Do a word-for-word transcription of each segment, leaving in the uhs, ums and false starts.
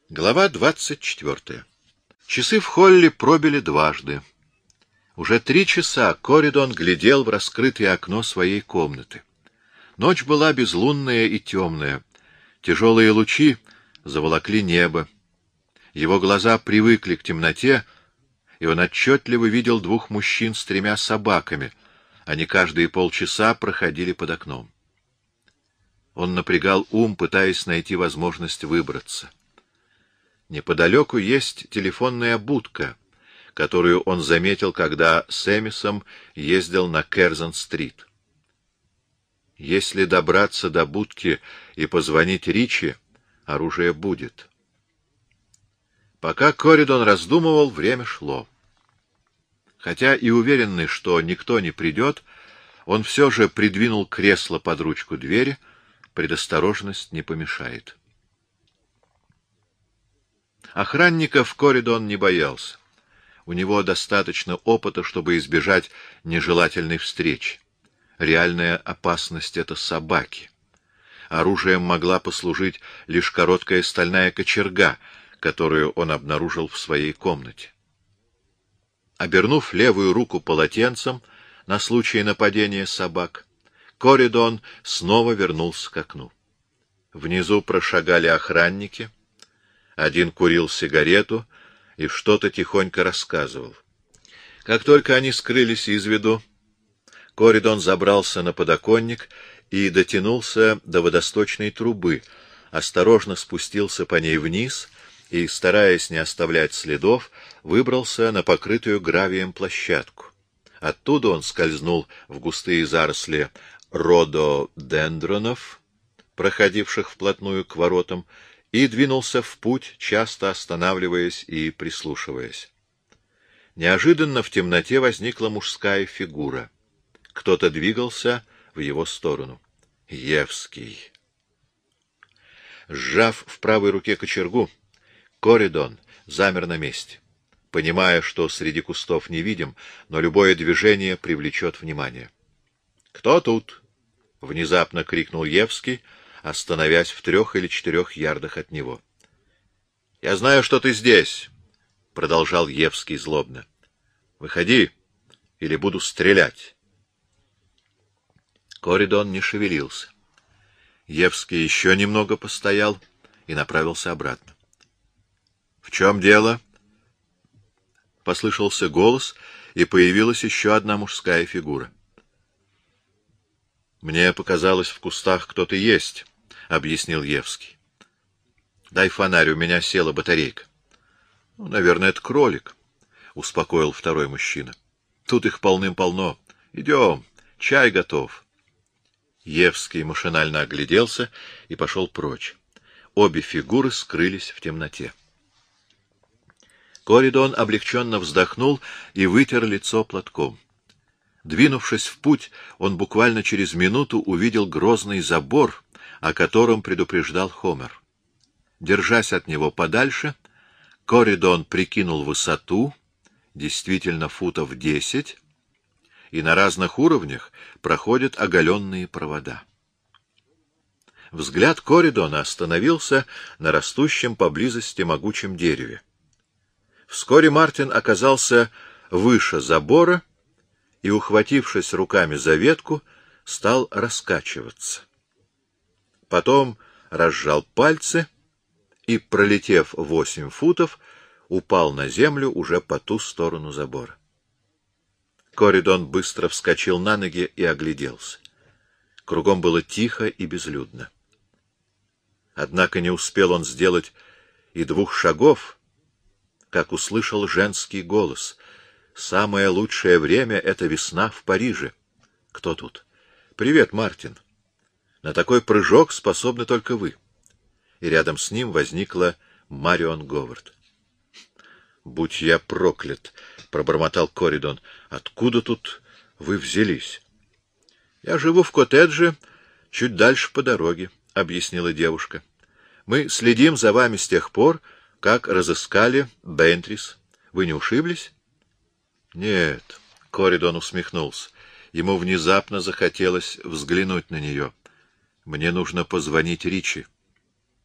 Глава двадцать четвертая. Часы в холле пробили дважды. Уже три часа Коридон глядел в раскрытое окно своей комнаты. Ночь была безлунная и темная. Тяжелые лучи заволокли небо. Его глаза привыкли к темноте, и он отчетливо видел двух мужчин с тремя собаками. Они каждые полчаса проходили под окном. Он напрягал ум, пытаясь найти возможность выбраться. Неподалеку есть телефонная будка, которую он заметил, когда с Эмисом ездил на Керзон-стрит. Если добраться до будки и позвонить Ричи, оружие будет. Пока Коридон раздумывал, время шло. Хотя и уверенный, что никто не придет, он все же придвинул кресло под ручку двери, предосторожность не помешает. Охранников Коридон не боялся. У него достаточно опыта, чтобы избежать нежелательной встречи. Реальная опасность — это собаки. Оружием могла послужить лишь короткая стальная кочерга, которую он обнаружил в своей комнате. Обернув левую руку полотенцем на случай нападения собак, Коридон снова вернулся к окну. Внизу прошагали охранники. Один курил сигарету и что-то тихонько рассказывал. Как только они скрылись из виду, Коридон забрался на подоконник и дотянулся до водосточной трубы, осторожно спустился по ней вниз и, стараясь не оставлять следов, выбрался на покрытую гравием площадку. Оттуда он скользнул в густые заросли рододендронов, проходивших вплотную к воротам, и двинулся в путь, часто останавливаясь и прислушиваясь. Неожиданно в темноте возникла мужская фигура. Кто-то двигался в его сторону. Евский. Сжав в правой руке кочергу, Коридон замер на месте, понимая, что среди кустов невидим, но любое движение привлечет внимание. — Кто тут? — внезапно крикнул Евский, остановясь в трех или четырех ярдах от него. — Я знаю, что ты здесь, — продолжал Евский злобно. — Выходи, или буду стрелять. Коридон не шевелился. Евский еще немного постоял и направился обратно. — В чем дело? — послышался голос, и появилась еще одна мужская фигура. — Мне показалось, в кустах кто-то есть, — объяснил Евский. — Дай фонарь, у меня села батарейка. — Ну, наверное, это кролик, — успокоил второй мужчина. — Тут их полным-полно. Идем, чай готов. Евский машинально огляделся и пошел прочь. Обе фигуры скрылись в темноте. Коридон облегченно вздохнул и вытер лицо платком. Двинувшись в путь, он буквально через минуту увидел грозный забор, о котором предупреждал Хомер. Держась от него подальше, Коридон прикинул высоту, действительно футов десять, и на разных уровнях проходят оголенные провода. Взгляд Коридона остановился на растущем поблизости могучем дереве. Вскоре Мартин оказался выше забора и, ухватившись руками за ветку, стал раскачиваться. Потом разжал пальцы и, пролетев восемь футов, упал на землю уже по ту сторону забора. Коридон быстро вскочил на ноги и огляделся. Кругом было тихо и безлюдно. Однако не успел он сделать и двух шагов, как услышал женский голос. «Самое лучшее время — это весна в Париже». «Кто тут?» «Привет, Мартин. На такой прыжок способны только вы». И рядом с ним возникла Марион Говард. «Будь я проклят!» — пробормотал Коридон. «Откуда тут вы взялись?» «Я живу в коттедже, чуть дальше по дороге», — объяснила девушка. «Мы следим за вами с тех пор, как разыскали Бентрис. Вы не ушиблись?» «Нет», — Коридон усмехнулся. Ему внезапно захотелось взглянуть на нее. «Мне нужно позвонить Ричи».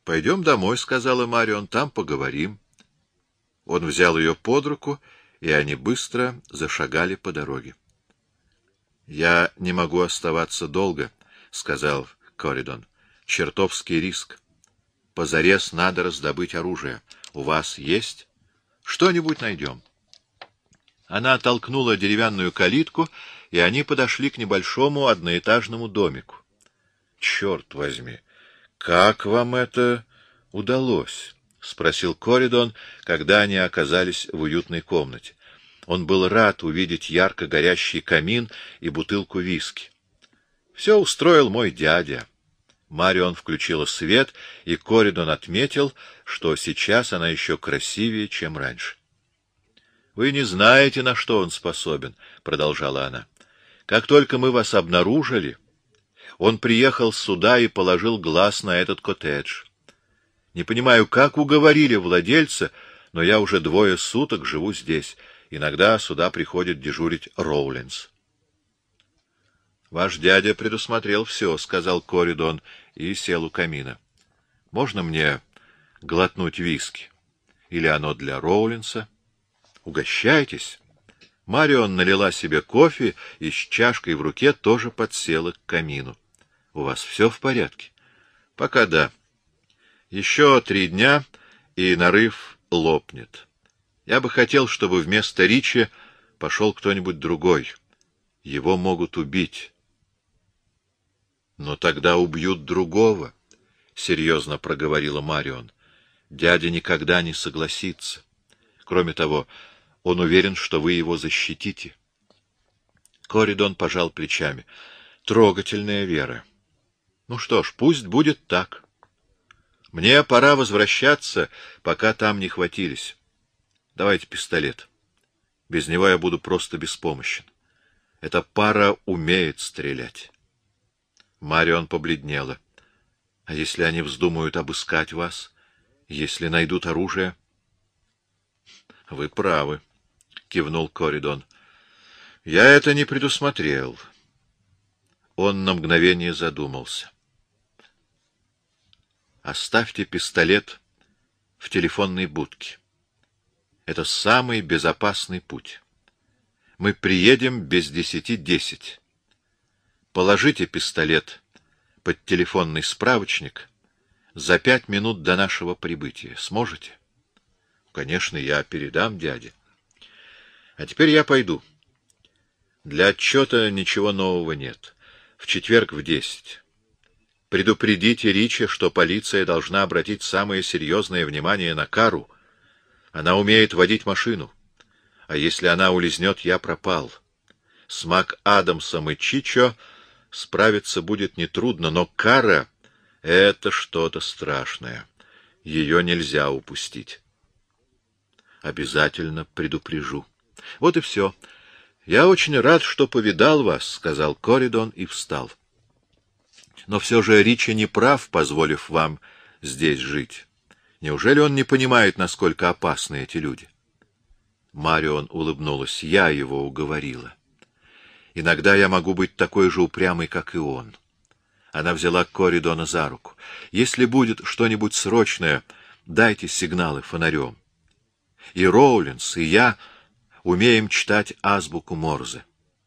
— Пойдем домой, — сказала Марион, — там поговорим. Он взял ее под руку, и они быстро зашагали по дороге. — Я не могу оставаться долго, — сказал Коридон. — Чертовский риск. Позарез надо раздобыть оружие. У вас есть? Что-нибудь найдем. Она толкнула деревянную калитку, и они подошли к небольшому одноэтажному домику. — Черт возьми, как вам это удалось? — спросил Коридон, когда они оказались в уютной комнате. Он был рад увидеть ярко горящий камин и бутылку виски. — Все устроил мой дядя. Марион включила свет, и Коридон отметил, что сейчас она еще красивее, чем раньше. — Вы не знаете, на что он способен, — продолжала она. — Как только мы вас обнаружили, он приехал сюда и положил глаз на этот коттедж. Не понимаю, как уговорили владельца, но я уже двое суток живу здесь. Иногда сюда приходит дежурить Роулинс. — Ваш дядя предусмотрел все, — сказал Коридон и сел у камина. — Можно мне глотнуть виски? Или оно для Роулинса? Угощайтесь. Марион налила себе кофе и с чашкой в руке тоже подсела к камину. — У вас все в порядке? — Пока да. Еще три дня, и нарыв лопнет. Я бы хотел, чтобы вместо Ричи пошел кто-нибудь другой. Его могут убить. — Но тогда убьют другого, — серьезно проговорила Марион. Дядя никогда не согласится. Кроме того, он уверен, что вы его защитите. Коридон пожал плечами. Трогательная вера. Ну что ж, пусть будет так. Мне пора возвращаться, пока там не хватились. Давайте пистолет. Без него я буду просто беспомощен. Эта пара умеет стрелять. Марион побледнела. — А если они вздумают обыскать вас? Если найдут оружие? — Вы правы, — кивнул Коридон. — Я это не предусмотрел. Он на мгновение задумался. — Оставьте пистолет в телефонной будке. Это самый безопасный путь. Мы приедем без десяти десять. Положите пистолет под телефонный справочник за пять минут до нашего прибытия. Сможете? Конечно, я передам дяде. А теперь я пойду. Для отчета ничего нового нет. В четверг в десять. Предупредите Ричи, что полиция должна обратить самое серьезное внимание на Кару. Она умеет водить машину. А если она улизнет, я пропал. С Мак Адамсом и Чичо справиться будет нетрудно, но Кара — это что-то страшное. Ее нельзя упустить. Обязательно предупрежу. Вот и все. Я очень рад, что повидал вас, — сказал Коридон и встал. Но все же Ричи не прав, позволив вам здесь жить. Неужели он не понимает, насколько опасны эти люди? Марион улыбнулась. Я его уговорила. Иногда я могу быть такой же упрямой, как и он. Она взяла Коридона за руку. Если будет что-нибудь срочное, дайте сигналы фонарем. И Роулинс, и я умеем читать азбуку Морзе.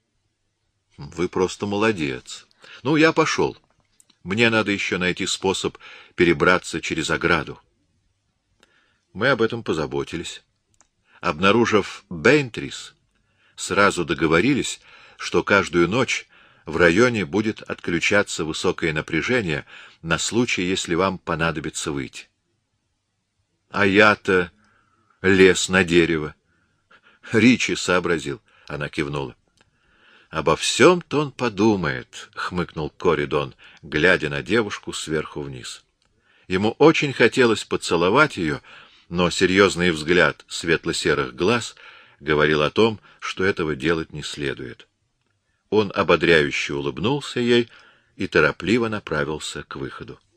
Вы просто молодец. Ну, я пошел. Мне надо еще найти способ перебраться через ограду. Мы об этом позаботились. Обнаружив Бейнтрис, сразу договорились, что каждую ночь в районе будет отключаться высокое напряжение на случай, если вам понадобится выйти. А я-то лез на дерево. Ричи сообразил, — она кивнула. — Обо всем-то он подумает, — хмыкнул Коридон, глядя на девушку сверху вниз. Ему очень хотелось поцеловать ее, но серьезный взгляд светло-серых глаз говорил о том, что этого делать не следует. Он ободряюще улыбнулся ей и торопливо направился к выходу.